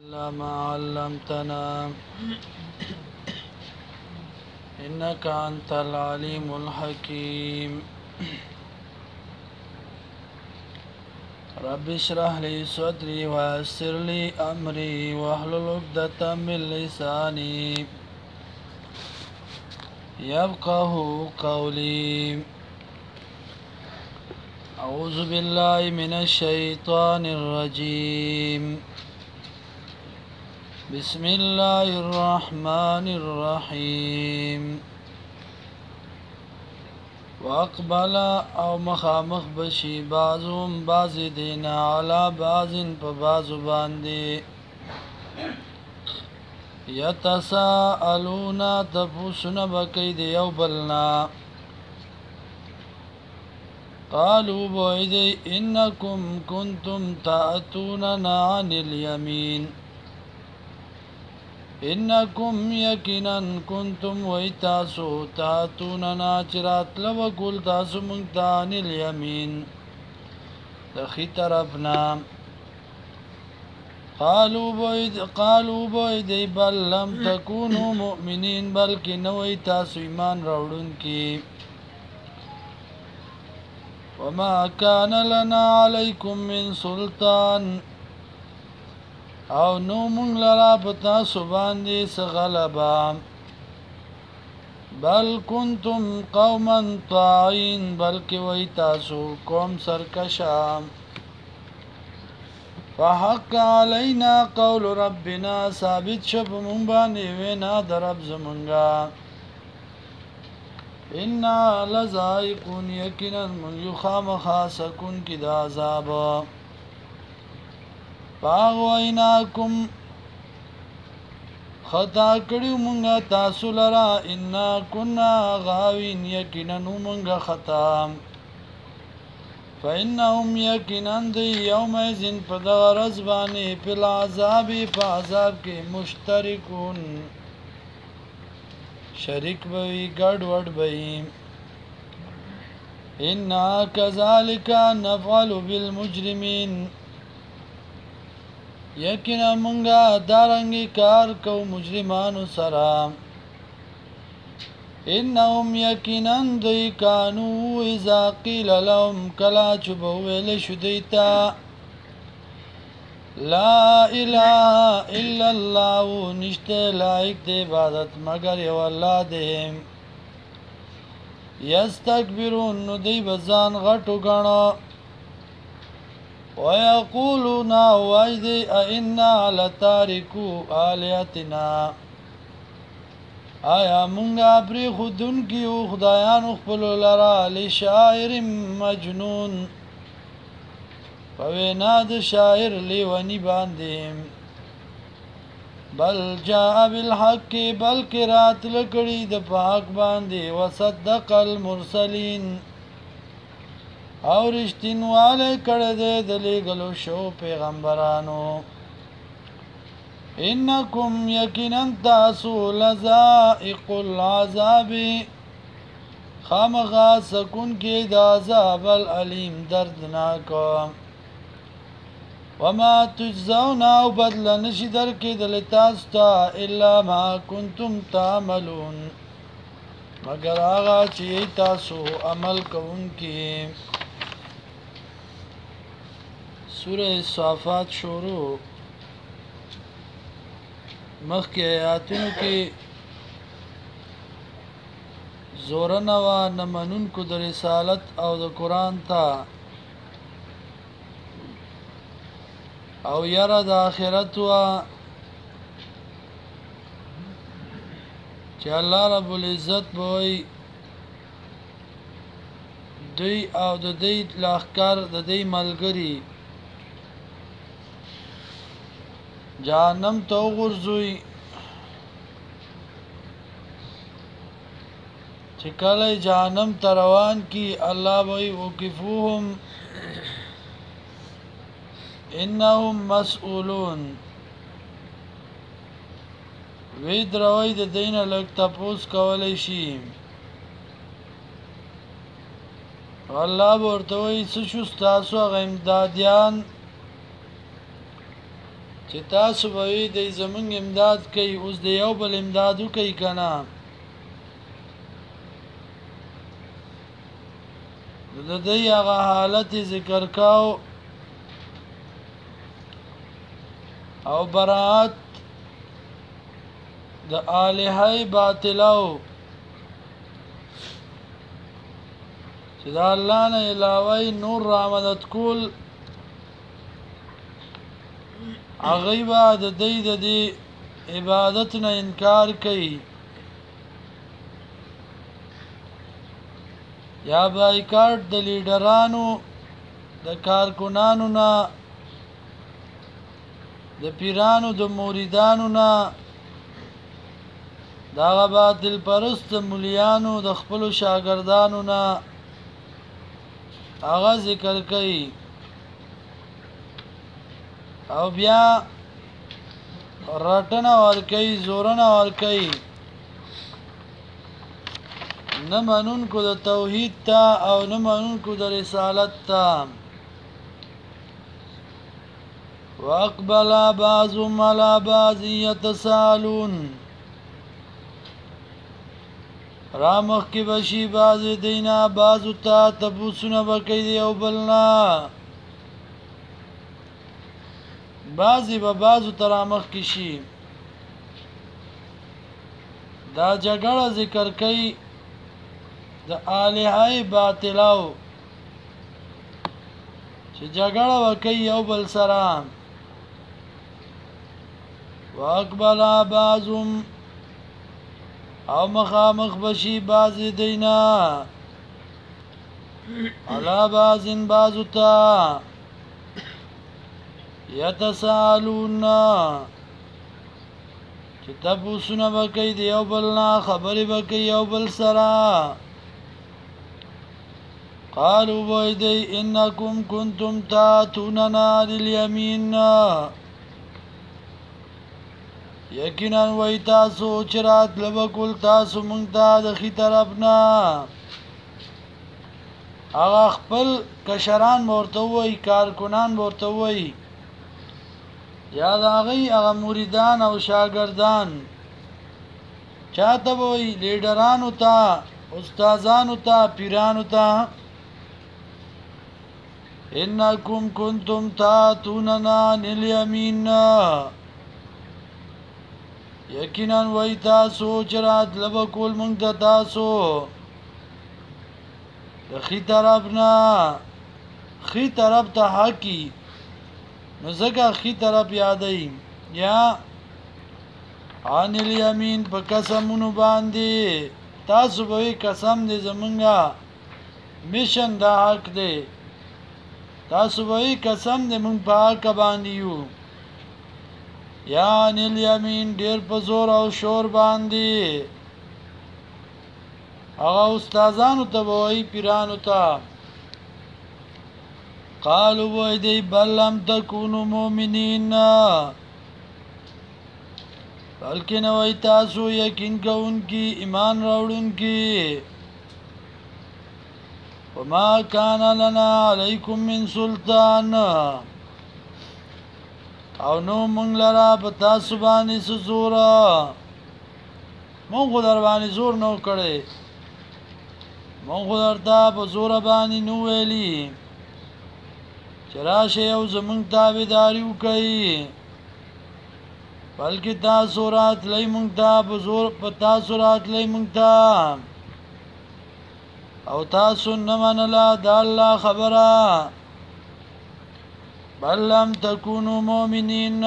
إلا ما علمتنا إنك أنت العليم الحكيم رب اشرح لي صدري ويسر لي أمري واحلل عقدة من لساني يفقه قولي أعوذ بالله من الشيطان الرجيم بسم الله الرحمن الرحيم واقبل او مخامخ بشي بعضهم بعض دینا علا بعض په بعضو باندې یتساءلون تفوسن بکی دی یو بلنا قالوا بویدی انکم کنتم تأتوننا عن الیمین انکم یقینا کنتم ویتاسو تاتوننا چرات لو کول تاسو منگتان الیمین دخی طرفنا قالوا بوید بل لم تکونو مؤمنین بلکی نوی تاسو ایمان روڑن کی وما کان لنا علیکم من سلطان او نو مونږ لرا پتا سو باندې سغلبا بل کنتم قوما طاعین بلکې وای تاسو قوم سرکشا فحق علینا قول ربنا ثابت شب مونږ باندې وینا درب زمونږه انا لذائقون یقینا من یخامخا سکون کی دا عذاب فاغویناکم خطا کړیو مونږه تاسو لرا انا كنا غاوین یقینا مونږه خطا فإنهم یقینا دی یومئذ په دغه ورځ باندې په العذاب په عذاب کې مشترکون شریک وي ګډ وډ وي انا كذلك نفعل بالمجرمين یقینا مونږه دارنګي کار کو مجرمانو سره انهم یقینا دوی کانو اذا قیل لهم کلا چبو ویل شدیتا لا اله الا الله نشته لایق دی عبادت مگر یو الله دی یستكبرون نو دی بزان غټو غاڼو ويقولون وایدی ائنا لتارکو آلیاتنا آیا مونږه پری خودن کیو خدایانو خپل لرا لشاعر مجنون فوینا د شاعر لیونی باندې بل جاء بالحق بلک رات لکړی د پاک باندې وصدق المرسلین او رشتینواله کړه دې د لېږلو شو پیغمبرانو انکم یقینا تاسو لذائق العذاب خامغا سکون کې د عذاب العلیم دردناک وما تجزون او بدل نشي درکې د تاسو ته الا ما کنتم تعملون مگر هغه چې تاسو عمل کوونکي سورة صافات شروع مخی آیاتونو کی زورن و نمنون کو در رسالت او د قرآن تا او یرا د آخرت و چه اللہ رب العزت بوئی دوی او د دوی لاخکار د دوی ملګری جهنم تو غرزوی چې کله جهنم تروان کی الله وی وقفوهم انهم مسئولون وی دروي د دینه لک تپوس کولای شي الله ورته وی څه شو تاسو غ امدادیان چې تاسو به د زمونږ امداد کوي اوس د یو بل امدادو کوي کنه د دې هغه حالت ذکر کاو او برات د الہی باطلو چې د الله نه علاوه نور را مدد کول هغه به د دې عبادت نه انکار کوي یا بایکاټ د لیډرانو د کارکونانو نه د پیرانو د موریدانو نه دا باطل پرست مولیانو د خپل شاګردانو نه هغه ذکر کوي او بیا رټنه ور کوي زورنه ور کوي نه منونکو د توحید ته او نه منونکو د رسالت ته واقبل بعضهم على بعض يتساءلون رامخ کی بشی باز دینا بازو تا تبوسونه بکی دی او بلنا بازی با بازو ترامخ کی شی دا جګړه ذکر کئی د الہی باطلاو چې جګړه وکي یو بل سره واقبل بعضهم او مخامخ بشی بازی دینا علا بازن بازو تا یتسالون چې تبوسونه بکی دی یو بلنا خبری بکی یو بل سره قالوا ويدي انكم كنتم تاتوننا لليمين یقینا وای تاسو چرات لبکول تاسو مونږ ته د خي طرفنا هغه خپل کشران ورته وای کارکونان ورته وای یا هغه مریدان او شاګردان چاته وای لیډرانو ته استادانو ته پیرانو ته انکم کنتم تاتوننا لليمين یقینا وای تاسو چرات لبکول مونږ ته تاسو د خي طرفنا خي طرف ته حقي نو زګه خي طرف یادای یا ان الیمین په قسمونو باندې تاسو به قسم دې زمونږه میشن دا حق دی تاسو به قسم دې مونږ په حق باندې یو یا ان الیمین ډیر په زور او شور باندې هغه استادانو ته وای پیرانو ته قالوا وای دی بل لم تکونوا مؤمنین بلکې نو وای تاسو یقین کوونکی ایمان راوړونکی وما كان لنا عليكم من سلطان او نو مونږ لرا په تاسو باندې زور مونږ در باندې زور نو کړی مونږ درته په زور باندې نو ویلی چراشه او زمونږ تابعداري وکړي بلکې تاسو راتلئ مونږ ته په زور په تاسو راتلئ مونږ ته او تاسو نه منله د الله خبره بل لم تکونوا مؤمنین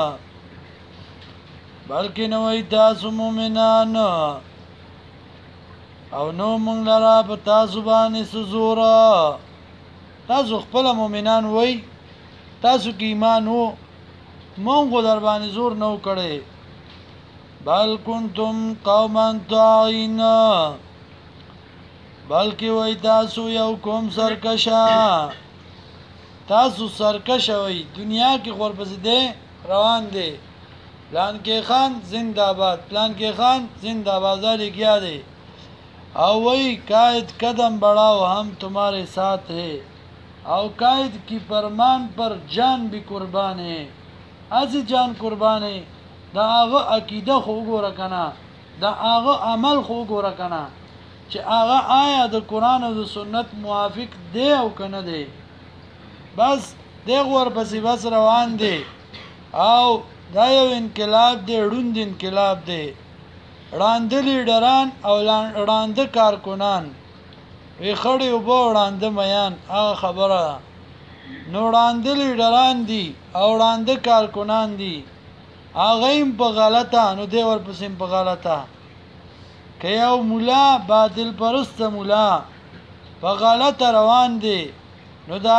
بلکې نو وای تاسو مؤمنان او نو مونږ لرا په تاسو باندې زور تاسو خپل مؤمنان وای تاسو کې ایمان وو مونږ در باندې زور نو کړي بل کنتم قوما طاغین بلکې وای تاسو یو قوم سرکشا تاسو سرکشه وای دنیا کې غربزده روان دي پلان کې خان زنده‌باد پلان کې خان زنده‌باد لګیا دي او وای قائد قدم بڑھاؤ ہم تمہارے ساتھ ہے او قائد کی فرمان پر جان بھی قربان ہے اسی جان قربانې د هغه عقیده خو وګوره کنه د هغه عمل خو وګوره کنه چې هغه آیا د قران او د سنت موافق دی او کنه دی بس دغه ور پسې بس روان دی او دا یو انقلاب دی ړوند انقلاب دی وړاندې لیډران او وړاندې کارکنان وی خړې وبو وړاندې میان هغه خبره نو وړاندې لیډران دي او وړاندې کارکنان دي هغه هم په غلطه نو دی ورپسې په غلطه که یو مولا باطل پرست مولا په غلطه روان دی نو دا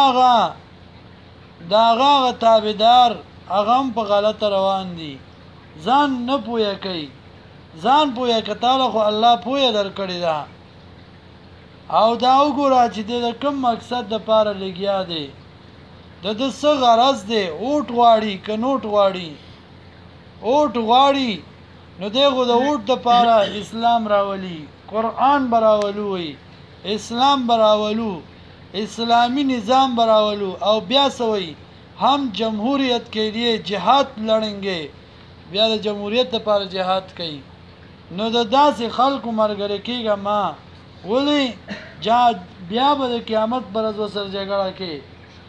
هغه تابعدار هغه هم په غلطه روان دي ځان نه پوهه کوي ځان پوهه کتاله خو الله پوهه درکړی دا او دا وګوره چې د کوم مقصد د پاره لګیا دی د څه غرض دی اوټ غواړي که نوټ غواړي اوټ غواړي نو دغه د اوټ د پاره اسلام راولي قرآن براولوي اسلام براولو اسلامی نظام براولو او بیا سوي हम जमहूरियत के लिए जिहाद लड़ेंगे بیا د جمهوریت لپاره جهاد کوي نو د داسې خلکو مرګره کیږه ما ولی بیا به د قیامت پر ورځ سره جګړه کوي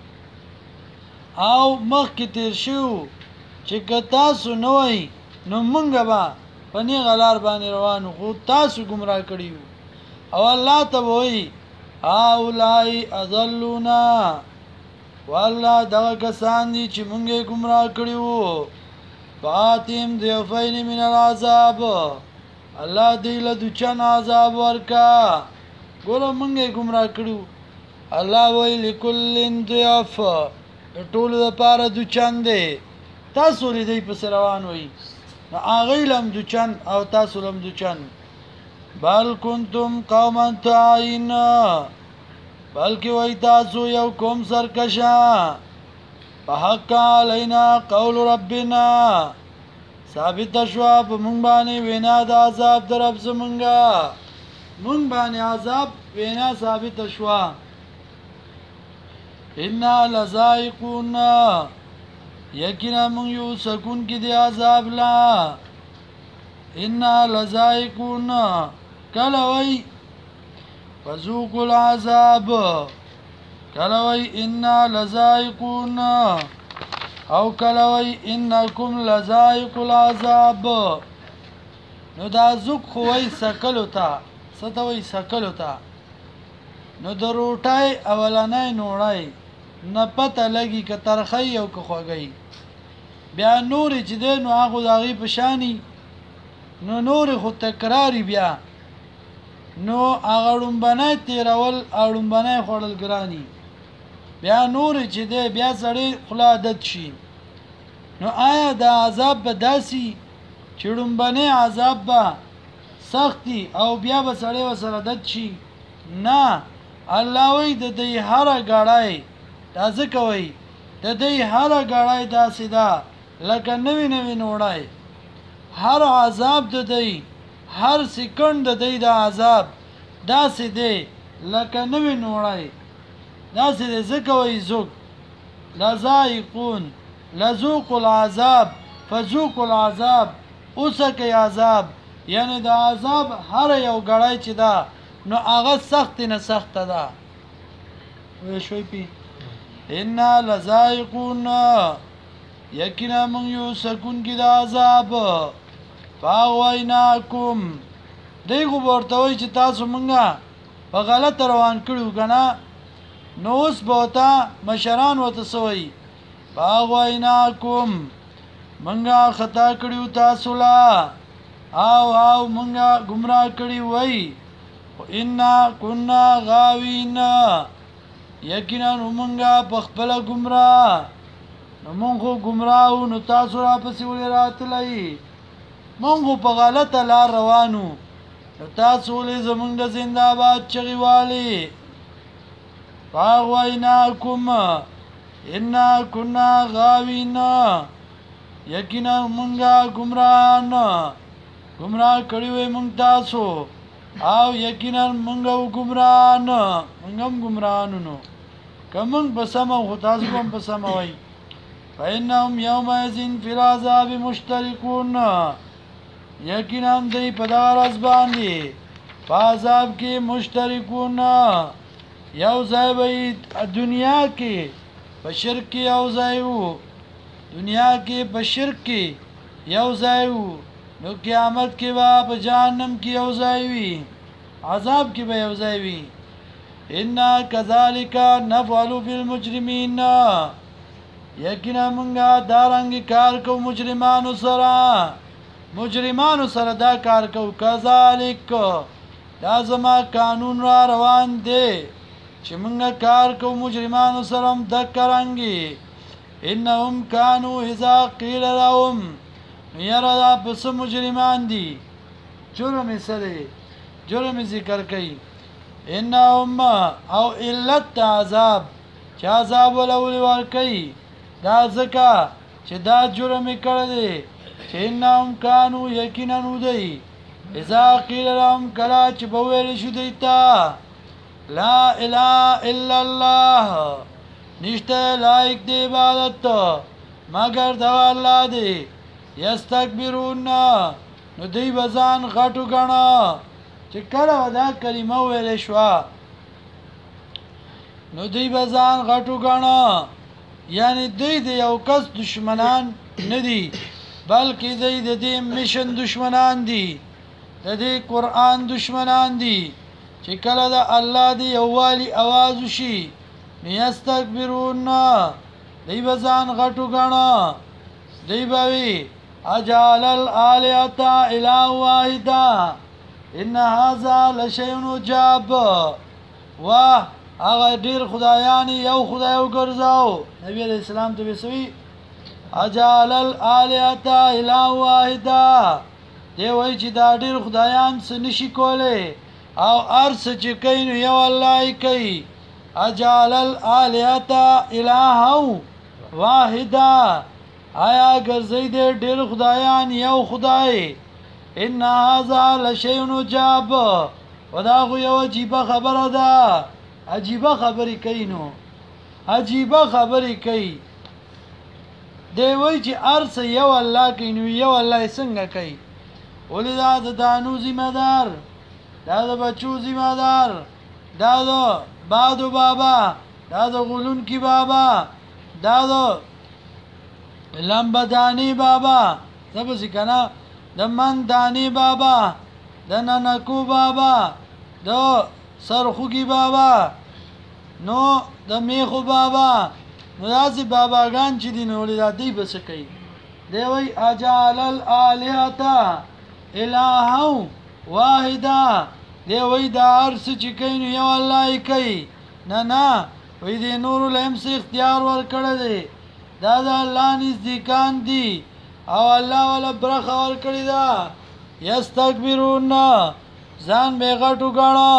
او مخ کې تیر شو چې که تاسو نه وای نو مونږ به په نه غلار باندې روانو خو تاسو گمراه کړیو او الله ته وای اولای اذلونا والله دغه کسان دي چې مونږه گمراه کړیو فاتیم ضعفین من العذاب الله دې له دچن عذاب ورکا ګوره مونږه گمراه کړیو الله وای لکل ضعف ټول لپاره دچن دی تاسو لري په روان وای نو هغه لم دچن او تاسو لم دچن بل کنتم قوما تعین بلکې وای تاسو یو قوم سرکشا فحق علینا قول ربنا ثابت شوا په مونږ باندې وینا د عذاب در رب زمونږه مونږ باندې عذاب وینا ثابت شوا ان لذائقون یقینا مونږ یو سکون کې دی عذاب لا ان لذائقون کله وای فذوقوا العذاب کلوی انا لذائقون او کلوی انکم لذائق العذاب نو دا زوک خوی سکلو تا ستوی سکلو تا نو د روټای اولنای نوړای نه پته لګي که ترخی او که خوږی بیا نور چې دی نو هغه داغي پشانی نو نور خو تکراری بیا نو هغه ډومبنای تیرول او ډومبنای خوړل ګرانی بیا نور چې دی بیا سړی خلا عادت شي نو آیا دا عذاب به داسي چې ډومبنای عذاب به سختی او بیا به سړی وسره عادت شي نه الله وی د دې هر غړای تاسو کوي د دې هر غړای داسې دا لکه نوی نوی نوړای هر عذاب د دې هر سکند د دې د عذاب داسې دی لکه نوی نوړای داسې دی ځکه وایي ذوق لذائقون لذوق العذاب فذوق العذاب اوسکه عذاب یعنی د عذاب هر یو غړای چې دا نو هغه سخت نه سخت ده وې شوي پی ان لذائقون یقینا من یو سکون کې د عذاب فاویناکم دیغه ورته وای چې تاسو مونږه په غلط روان کړو کنه نو اوس بوتا مشران وته سوی فاویناکم مونږه خطا کړو تاسو لا او مونږه گمراه کړی وای ان كنا غاوین یقینا مونږه په خپل گمراه نو مونږه گمراه نو تاسو را پسې ولې راتلای مونږه په غلطه لار روانو نو تاسو ولې زمونږ د زنده‌باد چغیوالي فاغویناکم ان كنا غاوین یقینا مونږه گمراه کړی وای مونږ تاسو او یقینا مونږه گمراهانو کوم بسمه خو تاسو کوم بسمه وای فإنهم يومئذ في العذاب مشتركون یقینا دی په دغه ورځ باندې په عذاب کې مشترکون یو ځای به دنیا کې په شرک کې یو ځای وو دنیا کې په شرک کې یو ځای وو نو قیامت کې به په جهنم کې یو ځای وي عذاب کې به یو ځای وي ان كذلك نفعل بالمجرمين یقینا مونږه دارنګ کار کو مجرمانو سره دا کار کو کذالک دا زما قانون را روان دی چې مونږه کار کو مجرمانو سره د کرانګي انهم كانوا اذا قيل لهم يرى بس مجرمان دي جرم ذکر کوي انهم او علت عذاب چې عذاب ولول ور کوي دا ځکه چې دا جرم کړی دی چې انهم كانوا یقینا ودی اذا قيل لهم کلا چې بویل شو دیتا لا اله الا الله نشته لایق دی عبادت مگر دا الله دی یستكبرون نو دی بزان غټو غنا چې کله دا کلمه ویل شو نو دی بزان غټو غنا یعنی دی د یو کس دشمنان نه دي بلکې دی د دې میشن دشمنان دي د دې قران دشمنان دي چې کله د الله دی یوالي आवाज وشي یستكبرون دی بزان غټو غنا دی بوي اجعل الالهه اله واحده ان هذا لشيء عجاب واه هغه ډیر خدایان یو خدای وګرځاو نبی علیہ السلام ته وسوي اجعل الالهه اله واحده دی وای چې دا ډیر خدایان څه نشي کوله او ارس چې کین یو الله کوي اجعل الالهه اله واحده آیا ګرځي دې ډیر خدایان یو خدای ان هذا لشيء عجاب ودا خو یو عجیب خبره ده عجیبه خبرې کوي نو عجیبه خبرې کوي دی وای چې ارس یو الله کوي نو یو الله څنګه کوي ولې دا د دانو ذمہ دار دا د بچو ذمہ دار دا د بادو بابا دا د غلون کی بابا دا د لمبدانی بابا سب سکنا د من دانی بابا د ننکو بابا د سرخوگی بابا نو د میخو بابا نو داسې باباګان چې دي نو دا دی بس کوي دی وای اجعل الالهه اله واحده دی وای دا ارس چې کین یو الله کوي نه وای دی نور لهم سي اختیار ور کړی دی دا د الله نزدېکان دي او الله ولا برخه ور کړی دا یستكبرون ځان به غټو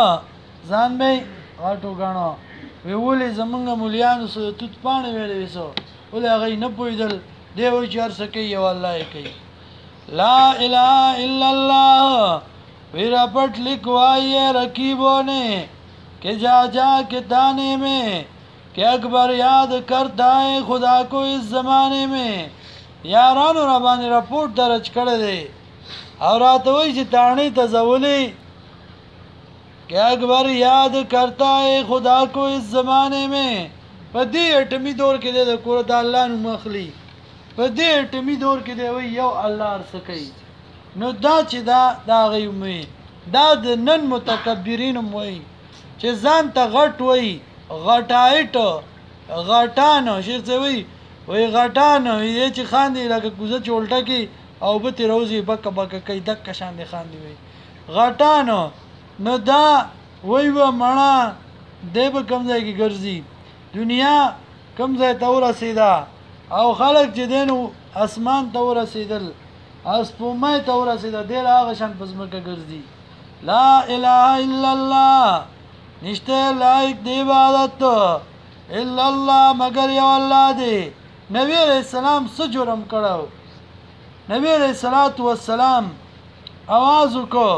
غاڼو وی ولې زمونږ مولیانو سره توت پانه ویلې وسو ولې هغه نه پویدل دی وای چې هر څه کوي او الله یې کوي لا اله الا الله ویرا پټ لیکوایې رقیبوں نے کہ جا کے دانے میں کہ اکبر یاد کرتا ہے خدا کو اس زمانے میں یارانو را باندې رپورټ درج کړی دی او راته وایي چې تاڼې ته ځولې کہ اکبر یاد کرتا ہے خدا کو اس زمانے میں په دې اټمی دور کې د کور د الله نوم اخلي په دې اټمی دور کې دی وای یو الله ارسکي نو دا چې دا غيومي دا د نن متکبرین وای چې ځان ته غټ وای غټایټ غټانو شیخ وای غټانو یې چې خاندي لکه کوزه چولټه کې او به تی روزي بک کوي دک شان دي خاندي وای غټانو نو دا وای و مړه دی به کوم ځای کې ګرځي دنیا کوم ځای ته ورسېده او خلک چې دینو اسمان ته ورسېدل اسپومه ته ورسېده دی هغه شان په ځمکه ګرځي لا اله الا الله نشته لایق دی عبادت الا الله مگر یو الله دی نبی علیہ السلام څه جرم کړو نبی علیہ الصلوۃ والسلام आवाज وکړو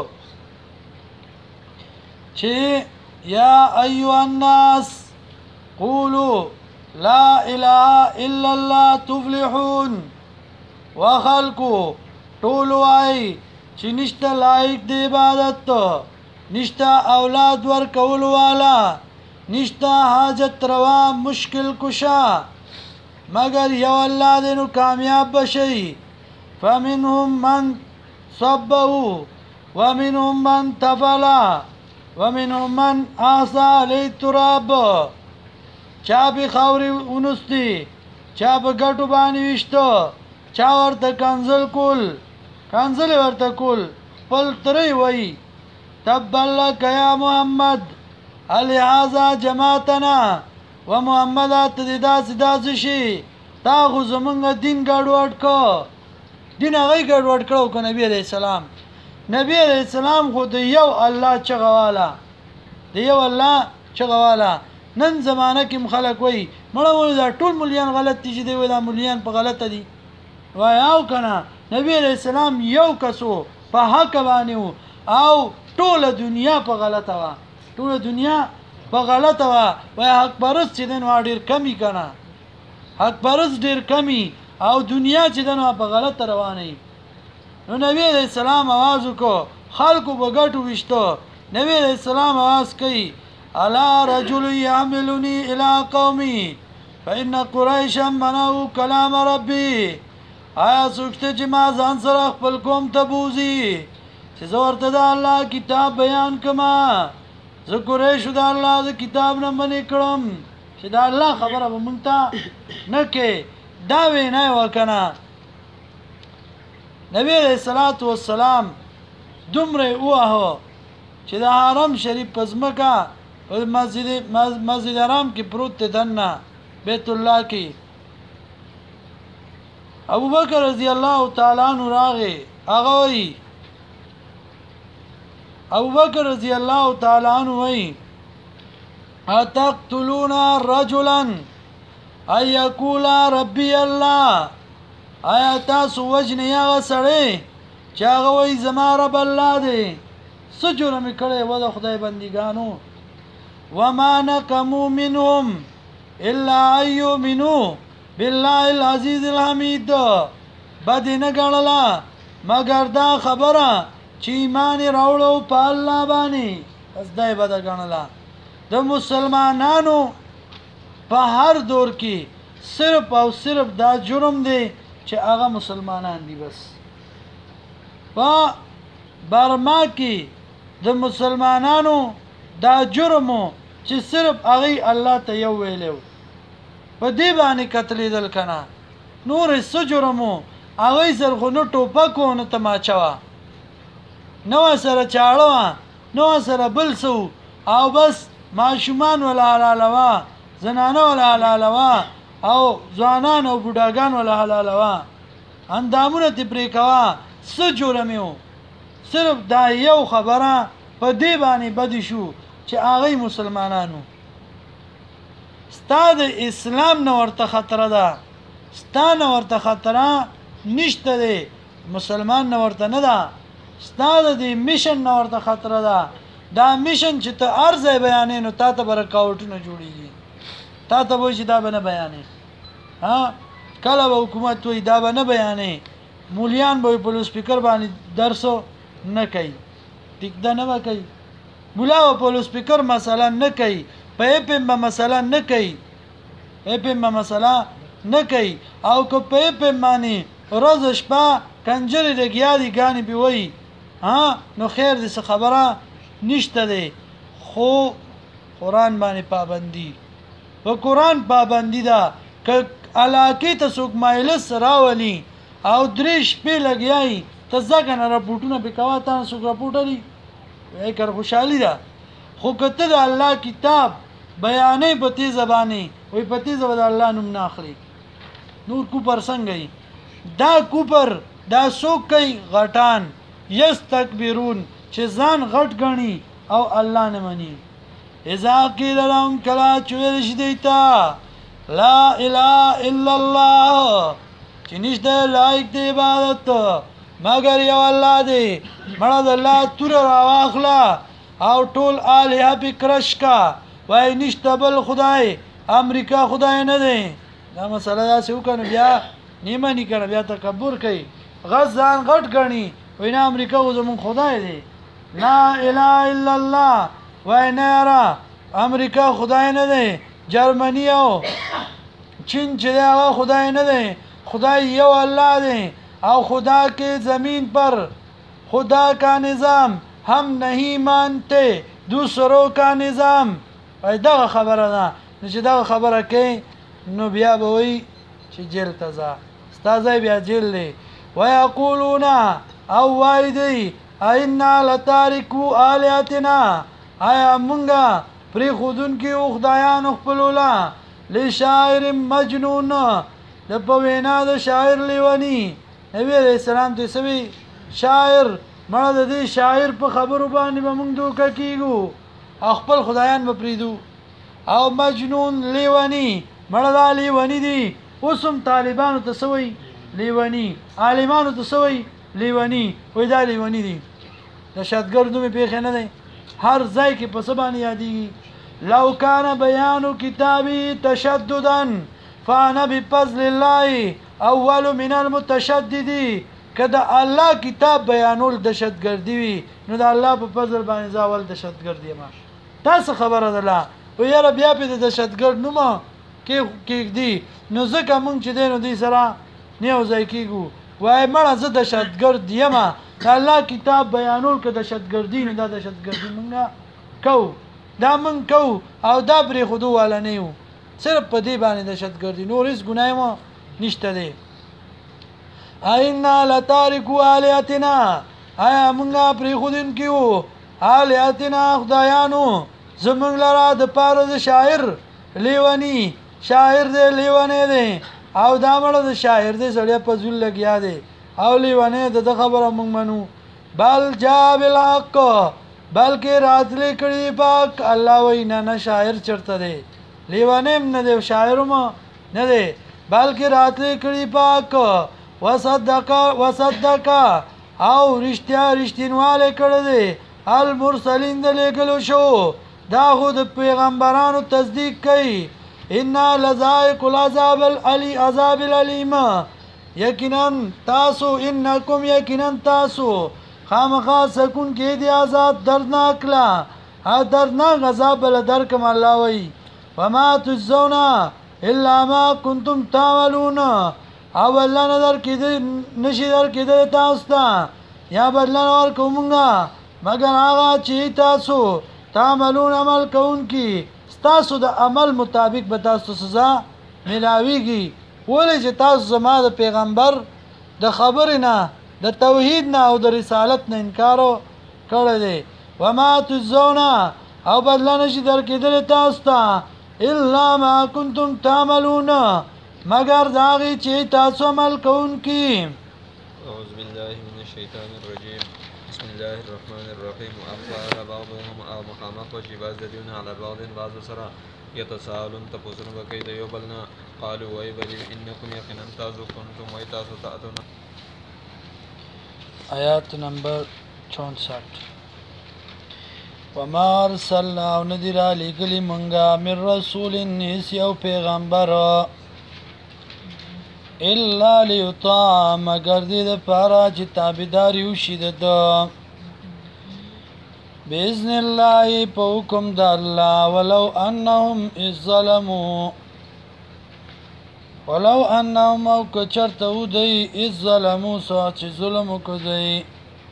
چې یا ایها الناس قولوا لا اله الا الله تفلحون. وخلقو ټول وای چې نشته لایق دی عبادت، نشته اولاد ورکول والا، نشته حاجت روا مشکل کشا مگر یو الله دې نو کامیاب بشي. فمنهم من صبه ومنهم من تفلا ومنهم من آسى علی التراب. چا به خاورې ونستی، چا به ګټو باندې ویشتو، چا ورته کنزل کول، کنزل ورته کول، خپل تری وی تبا لک یا محمد الهذا جماعتنا و محمد ته داسې داسې شي تا خو زمونږ دین ګډوډ کو. دین هغه ګډوډ کړو که نبی علیہ السلام. نبی علیہ السلام خو د یو الله چغواله، د یو الله چغواله. نن زمانه کې خلک وای مړه وای دا ټول مليان غلط دي چې دی وای دا مليان په غلطه دي. وای او کنه نبی علیہ السلام یو کسو په حق باندې او ټول دنیا په غلطه وا، ټول دنیا په غلطه وا. وای حق پرست چې دین وا ډیر کمی کنه، حق پرست ډیر کمی او دنیا چې دین په غلطه روانه. نو نبی علیہ السلام आवाज وکړو، خلکو بغټو وشتو. نبی علیہ السلام आवाज کوي الا رجل يعملني الى قومي فان قريشا منعوا كلام ربي. آیا څوک چې ما ځان سره خپل قوم ته بوزي چې زه ورته د الله کتاب بیان کما، زه قریشو د الله د کتاب نه منې کړم چې د الله خبره به مونږ ته نه کې. دا وینا یې وکنه. نبی علیہ الصلوۃ والسلام دومره ووهو چې د حرم شریف په ځمکه په مسجد حرام کې پروت دی دننه بیت الله کې. ابو بکر رضی الله تعالی عنہ راغی، هغه وی ابو بکر رضی الله تعالی عنہ وی اتقتلون رجلا ان یقول ربی الله. آیا تاسو وجنه یا سړی چې هغه وی زما رب الله دی؟ څه جرم کړی و د خدای بندګانو؟ وما نقموا منهم الا ان يؤمنوا بالله العزيز الحميد. بد نه ګڼله مگر دا خبره چې ایمان راوړو په الله باندې، بس دا بد ګڼله. د مسلمانانو په هر دور کې صرف او صرف دا جرم دی چې هغه مسلمانان دي. بس په برما کې د مسلمانانو دا جرمو چې صرف هغه الله ته یو ویلو په دې باندې قتلېدل کنه. نور څه جرمو هغه سره خو نو ټوپکو نه تماچوا، نو سره چاړه، نو سره بل سو، او بس ماشومان ولا حلالوا، زنانه ولا حلالوا، او ځوانان او بوډاګان ولا حلالوا، اندامونه تی پرې کوا. څه جرمیو؟ صرف دا یو خبره په دې باندې بد شو چې هغه مسلمانانو. ستا د اسلام نه ورته خطره ده، ستا نه ورته خطره نشته دی، مسلمان نه ورته نه ده. ستا د دې میشن نه ورته خطره ده. دا میشن چې ته هر ځای بیانې نو تا ته به رکاوټونه جوړېږي، تا ته به چې دا به نه بیانې. کله به حکومت وایي دا به نه بیانې، مولیان به په لوسپیکر باندې درسو نه کوي، ټیک ده نه به کوي. مولا په لوسپیکر مثلا نه کوي، په اپ ام مثلا نه کوي، اپ ام مثلا نه کوي. او که په اپ ام باندې ورځ شپه کنجرې لګیا دي ګانې به وایي نو خیر دې څه خبره نشته دی. خو قرآن باندې پابندي، په قرآن پابندي ده. که علاقې ته څوک مایلس راولي او درې شپې لګیایي ته ځه که نه راپورټونه پې کوه، تا څوک راپورټ لري کر خوشحالي ده. خو که ته د الله کتاب بیانې په تې زبانې وایي په تې زبه د الله نوم نه اخلي، نور کوپر څنګه وي؟ دا کوپر دا څوک کوي؟ غټان یستکبرون چې ځان غټ ګڼي او الله نه مني. اذا قیل لهم کله چې ویل شي دوی ته لا اله الا الله چې نشته لایق د عبادت مگر یو الله دی، مړه د الله توره راواخله او ټول الهه پې کرش کا، وایي نشته بل خدای امریکا خدای نه دی دا مسله داسې وکړو بیا نیمه نه کړه بیا تکبر کوي غزان غټ غني وینا امریکا خو زمون خدای دی لا اله الا الله وینا را امریکا خدای نه دی جرمنی او چین چې دا خدای نه دی خدای یو الله دی او خدا के जमीन पर खुदा का निज़ाम हम नहीं मानते दूसरों का निज़ाम دا خبره ده چې دا خبره کوي نو بیا به وي چې جیل ته ځه ستا ځای بیا جیل دی ویقولون او وای دی اینا لتارکو آلیاتنا آیا مونږه پرېښودونکي یو خدایانو خپلو له لشاعر مجنون د په وینا د شاعر لیوني نبی علیہ السلام ته سوي شاعر مړه د دې شاعر په خبرو باندې به موږ دوکه کیږو خپل خدایان به پریدو او مجنون لیونی مړه دا لیونی دي اوسم طالبانو ته سوي لیونی عالمانو ته سوي لیونی وای دا لیونی دي د شادګردو می پیښ نه دی هر ځای کې په سبانه یادېږي لو کان بیان کتابی تشددا فانا بفضل الله اول من المتشددين کدا الله کتاب بیانول دهشتګردي وي نو د الله په فضل باندې ځاول دهشتګردي ما تاسو خبره ده لا و یاره بیا په دهشتګرد نو ما کې دی نو ځکه مونږ چې دینو دی سره نیو ځای کېګو وای مړه زه دهشتګرد یم د الله کتاب بیانول که دهشتګردي نو دا دهشتګردي مونږه کو دا مونږ کو او دا پرې خودو والا نه یو صرف په دې باندې دهشتګردي نور هیڅ ګناه مو نشته دی اینا لتارکو آلیاتنا آیا مونږه پرې خودن کیو آلیاتنا خدایانو زمونږ لرا د پاره د شاعر لیونی شاعر دی لیونی دی او دا مړه د شاعر دی سړی په ځول لګیا دی او لیونی د خبره مونږ منو بل جا بالحق بلکې راتلې کړي پاک الله وینا نه شاعر چرته دی لیونیم نه دی شاعرم نه دی بلکې راتلې کړي پاک وصدق او رښتینواله کړی دی المرسلین د لېږلو شو دا خو د پیغمبرانو تصدیق کوي انا لذائق العذاب العلیم یقینا تاسو انکم یقینا تاسو خامخا سکون کې دی عذاب دردناک لا دردناک عذاب له درکم الله وی وما تجزون الا ما کنتم تعملون او الله نظر کې نشي در کې تاسو ته یا بدلن ور کومه مگر هغه چې تاسو تعملون عمل کوونکی تاسو د عمل مطابق به تاسو سزا ملاويږي ولې چې تاسو زما د پیغمبر د خبر نه د توحید نه او د رسالت نه انکار کړی دی وما تجزون او بدلن شي در کې تاسو ته الا ما کنتم تعملون مگر داغی چې تاسو عمل کوونکی اعوذ بالله من الشیطان الرجیم بسم الله الرحمن الرحیم افضل بعضهم او مقامات و شباز دیون علی بعض سرا یتساءلون تپوسن بکی دیو بلنا قالوا وای بلی انکم یقینا تاسو کنتم وای تاسو تاتون آیات نمبر 64 وما ارسلنا ندر لګلی منګه من رسول نیس یو پیغمبر الا لیطاع مگر دې د پاره چې تابعداري وشي د باذن الله په حکم د الله ولو انهم او کچرته ودی اذ ظلموا سوچ ظلم کوي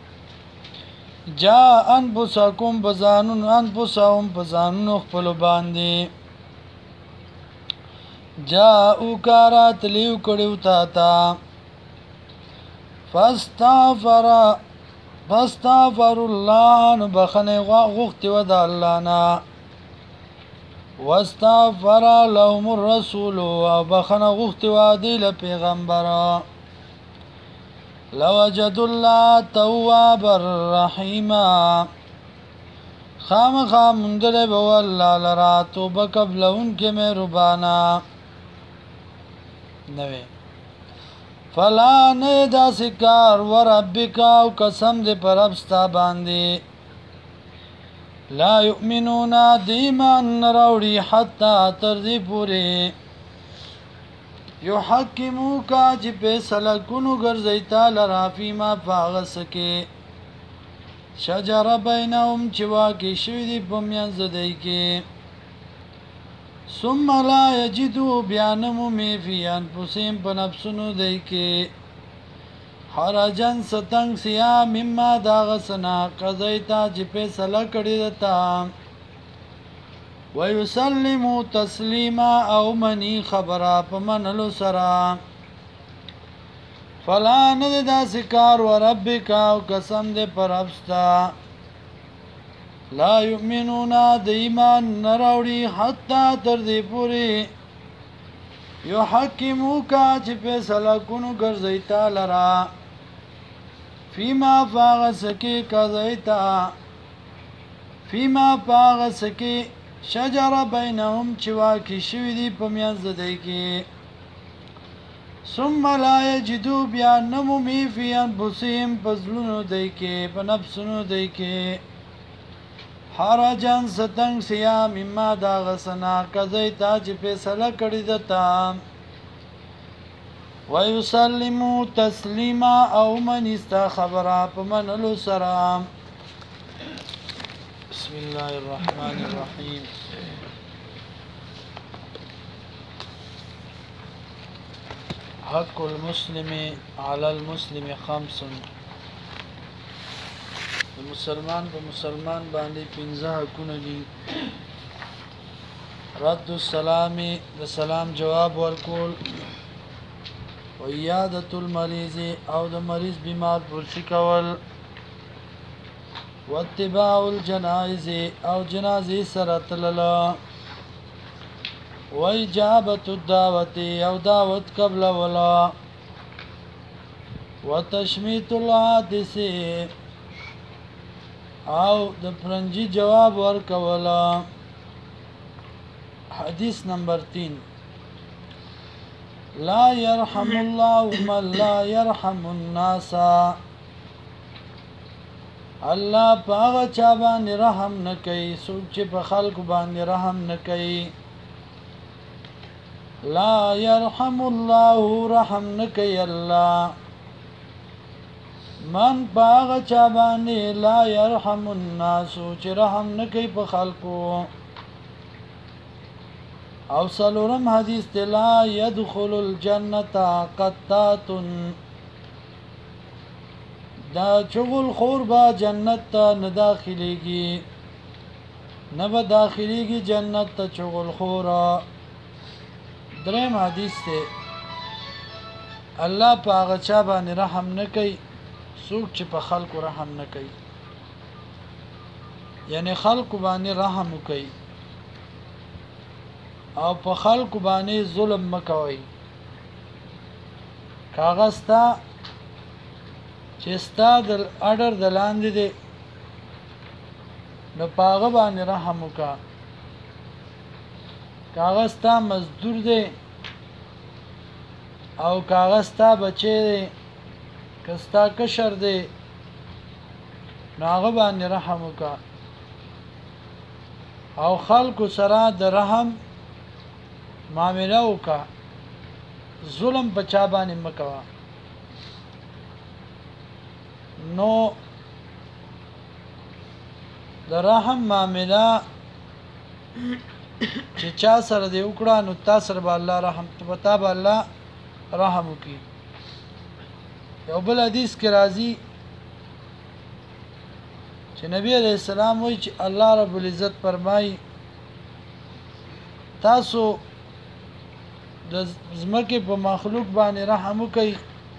جاء انفسکم بزانون انفسهم بزانون خپل باندې جاءو کارات لیو کړیو تا فاستغفر الله نو بخنه غوښتي و د الله نه واستغفر لهم الرسول او بخنه غوښتي و د پیغمبر لوجد الله تواب الرحیم خامخا مندل به والله لرا توبه قبلون کې مهربانا نوې فلا نه دا سکار وربک او قسم دې پر ابستا باندې لا یؤمنون د ایمان نه راوړي حتی تر دې پورې یحکموک چې فیصله کونو ګرځي تعالی را فیما فاغس کې شجره بینهم چې واقع شوي دي په منځ دی کې ثم لا یجدو بیا نه مومي فی انفسهم په نفسونو دی کې حرجن ستنګ سیا مما داغ سنا قضیتا چې فیصله کړی دتا ويسلمو تسلیما او منی خبره په منلو سره فلا ند داسې کار وربک او قسم دې پر ابستا لا یؤمنون د ایمان نه راوړي حتی تر دې پورې یحکموک چې فیصله کونو ګرځي تعالی را فیما فاغسکی قضیتا فیما فاغسکی شجره بینهم چې واقع شوي دي په منځ دی کې ثم لا یجدو بیا نه مومي فی انفسهم په زړونو دی کې په نفسونو دی کې حرجن ستنګ سیا مما داغ سنا قضیتا چې فیصله کړی دتا ويسلمو تسلیما او من استا خبره په منلو سره بسم الله الرحمن الرحیم حق المسلم علی المسلم خمس مسلمان په مسلمان باندې 15 حقونه دي رد السلام د سلام جواب ورکول وعیادت المریض او د مریض بیمار پرسی کول واتباع الجنائز او جنازې سره تلل واجابت الدعوت او دعوت قبل ولا وتشمیت الحادث او د پرنجي جواب ورکول حدیث نمبر 3 لا يرحم الله من لا يرحم الناس الله پاغه چا باندې رحم نه کوي څوک چې په خلکو باندې رحم نه کوي لا يرحم الله رحم نه کوي الله من پاغه چا باندې لا يرحم الناس چې رحم نه کوي په خلکو او سلورم حدیث لا يدخل الجنه قطات دا چغل خور با جنت ته نه داخليږي نه به داخليږي جنت ته چغل خورا دریم حدیث ته الله پاغه چا باندې رحم نه کوي څوک چې په خلکو رحم نه کوي یعنی خلکو باندې رحم کوي او په خلکو باندې ظلم مکوي کاغذ تا چې ستا د اډر د لاندې دی نو پاغه باندې رحم وکا کاغذ تا مزدور دی او کاغذ تا بچی دی کستا کشر دی نو هغه باندې رحم وکا او خلکو سره د رحم معامله وکا ظلم بچا باندې مکوا نو د رحم معامله چې چا سره دی وکړه نو تاسو سره به الله رحم پتا به الله رحم وکي یو بل حدیث کې راځي چې نبی علیہ السلام وایي چې الله رب العزت فرمایي تاسو د زمکه په مخلوق باندې رحم وکي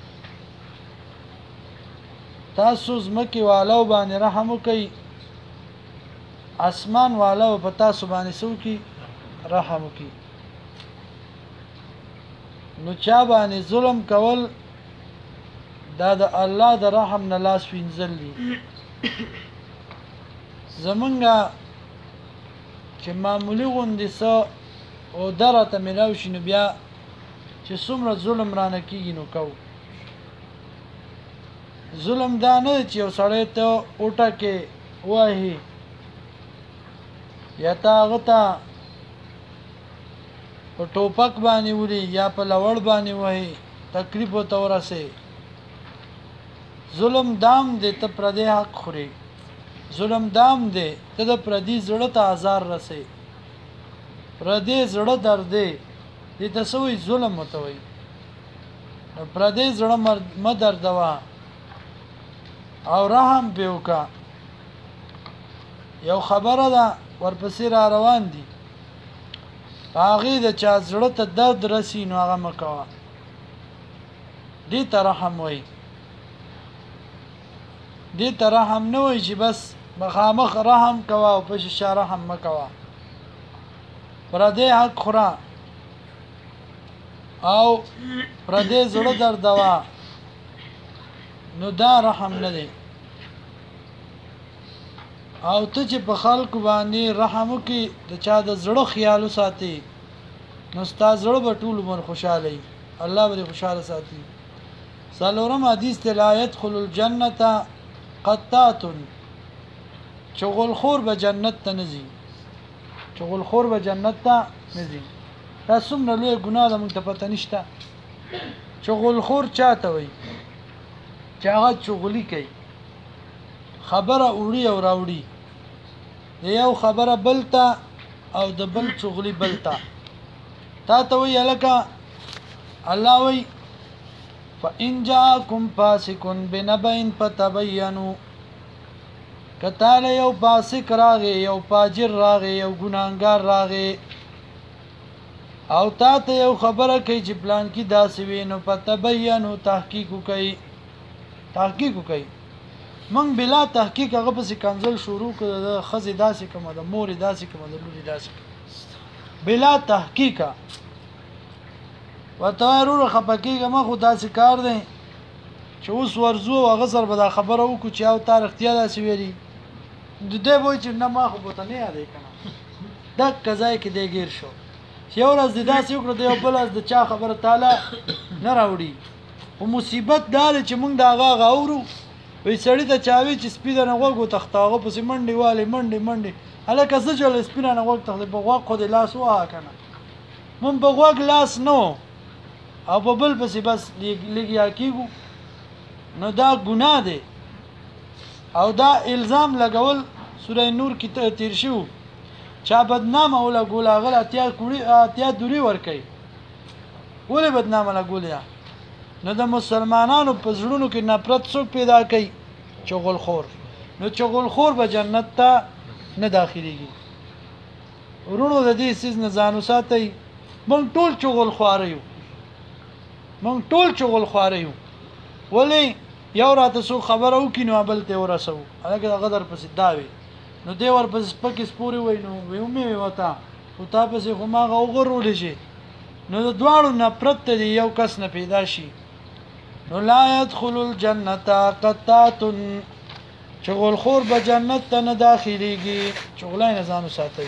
تاسو زمکه والو باندې رحم وکي اسمان والو په تاسو باندې سوکي رحم وکي نو چا باندې ظلم کول دا د الله د رحم نه لاس وینځل دي زمونږه چې معمولی غوندې څه او درته ملاو شي نو بیا چې څومره ظلم رانه کېږي نو کو ظلم دا نه چې یو سړی ته اوټه کې وایي یا تا هغه ته په ټوپک باندې وړي یا په لوړ باندې وایي تکلیف ورته ورسې ظلم دام دی ته پردی حق خوري ظلم دام دی ته د پردي زړه ته آزار رسې پردی زړه درد دی دې ته څه وایي ظلم ورته وایي پردی زړه مه دردوه او رحم پې وکړه یو خبره ده ورپسې را روان دي هغې د چا زړه ته درد رسي نو هغه مه کوه دې ته رحم وایي دې ته رحم نه وایي چې بس مخامخ رحم کوه او په شیشه رحم مه کوه پردی حق خوره او پردی زړه دردوه نو دا رحم نه دی او ته چې په خلکو باندې رحم وکړي د چا د زړه خیال وساتي نو ستا زړه به ټول عمر خوشحاله وي الله به دې خوشحاله ساتي څلورم حدیث دی لا يدخل الجنة قطات چغلخور به جنت ته نه ځي چغلخور به جنت ته نه ځي دا څومره لوی ګناه ده موږ ته پته نشته چغلخور چاته وایي چې هغه چغلي کوي خبره وړي او راوړي د یو خبره بلته او د بل چغلي بلته تا ته وایي هلکه الله وایي فإن جاءكم فاسق بنبأ فتبينوا کتاله یو فاسق راغی یو فاجر راغی یو ګناهګار راغی او تا ته یو خبره کوي چې پلان کې داسې وي نو فتبینوا تحقیق وکړئ موږ بلا تحقیق هغه پسې کنځل شروع کړه د ښځې داسې کومه د مورې داسې کومه د لورې داسې بلا تحقیقه ورته وایي وروره خفه کېږه مه خو داسې کار دی چې اوس ورځو او هغه سره به دا خبره وکړو چې او تا رښتیا داسې ویلي د دی به وایي چې نه ما خو به ته نه یادوي که نه دقه ځای کې دی ګیر شو چې یو ورځ دې داسې وکړه د یو بل ورځ د چا خبره تاله نه راوړي خو مصیبت دا دی چې موږ د هغه هغه اورو وایي سړي ته چا وایي چې سپي درنه غوږ وتښته هغه پسې منډې والې منډې هلکه څه چل سپي رانه غوږ تښتې په غوږ خو دې لاس ووهه که نه موږ په غوږ لاس نه او په بل پسې بس لګیا کېږو نو دا ګناه دی او دا الزام لګول سوره نور کې تیر شو چا بدنامه ولګول هغه اتیا دوري ورکوي ولې بدنامه لګولیا نو د مسلمانانو په زړونو کې نفرت څوک پیدا کوي چغلخور نو چغلخور به جنت ته نه داخليږي ورونو د دې سیز نه ځان وساتئ موږ ټول چغلخواره یو ولی یو راته سو خبره وکړي نو بل ته ورسو هغه غدر پسې داوي نو دی ور پسې پکې سپوري وای نو ومه وتا او تا پسې خو ما غوغرول شي نو د دواړو نفرت دی یو کس نه پیدا شي نو لا يدخل الجنه قطات چغلخور به جنت ته نه داخليږي چغلای نه ځانو ساتي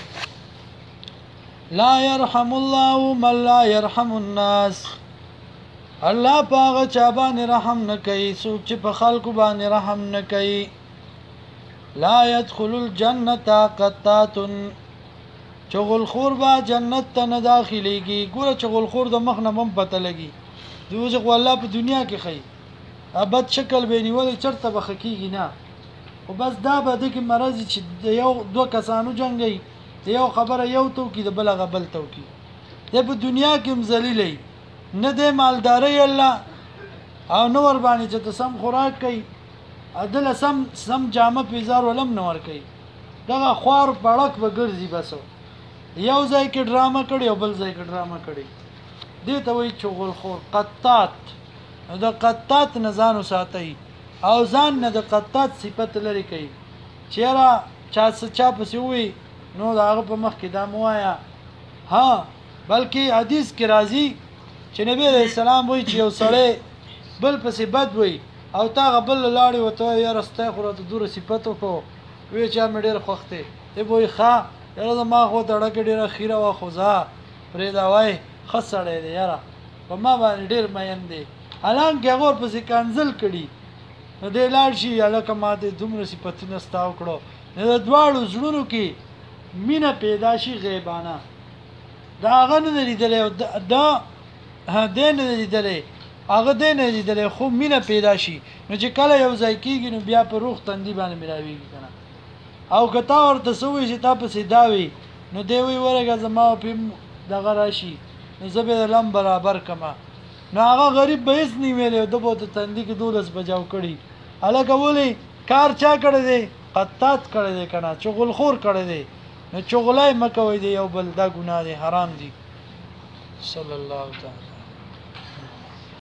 لا يرحم الله من لا يرحم الناس الله پاغه چا باندې رحم نه کوي څوک چې په خلکو باندې رحم نه کوي لا يدخل الجنه قطات چغلخور با جنت ته نه داخليږي ګوره چغلخور د مخ نه مم پته لګي دوزه الله په دنیا کې خي ابد شکل به نیول چرته بخکیږي نه او بس دا به د کې مرض چې یو دوه کسانو جنگي یو خبره یو تو کې د بل غبل تو کې د په دنیا کې مذلیلې نه د مالداري الله او نور باندې چې سم خوراک کوي عدل سم جامه پیزار ولم نور کوي دغه خوار پړک به ګرځي بسو یو ځای کې ډرامه کړي او بل ځای کې ډرامه کړي دې ته وایي چغلخور قطات د قطات نه ځان وساتئ او ځان نه د قطات صفت لري کوي چیرې چا پسې وي نو دا هغه په مخ کې دا موایا ها بلکې حدیث کې راځي چې نبی رسول سلام وایي چې یو سړی بل پسې بد وي او تا غبل لاړې وته یا رسته خو ته دوره صفاتو کو وی چې مې ډېر خوخته ته وای ښا یاره ما خو دړه کې ډېر خیره وا خوځه پرې دا وای خسړې دی یاره په ما باندې ډېر مېن دی حالانکه هغه پسې کنزل کړي نو دې لاړ شي الکه ما دې دومره صفاتونه ستاو کړو نه د دواړو زړونو کې مینه پیدا شي غیبانه دا هغه نه لیدلې دا دې نه لیدلې هغه دې نه لیدلې خو مینه پیدا شي نو چې کله یو ځای کېږي نو بیا په روح تندي باندې ملاويږي کنه او کتا ورته سوې چې تاسو داوي نو دی وی ورګه زما په دغه راشي نو زه به لم برابر کما نو هغه غریب به هیڅ نه ویلې د بوته تندي کې 12 بجاو کړي الګه ولي کار چا کړی دی قطات کړی دی کنه چغل خور کړی دی نو چغلای مکوې دی یو بل دا ګناه دی حرام دی صلی الله تعالی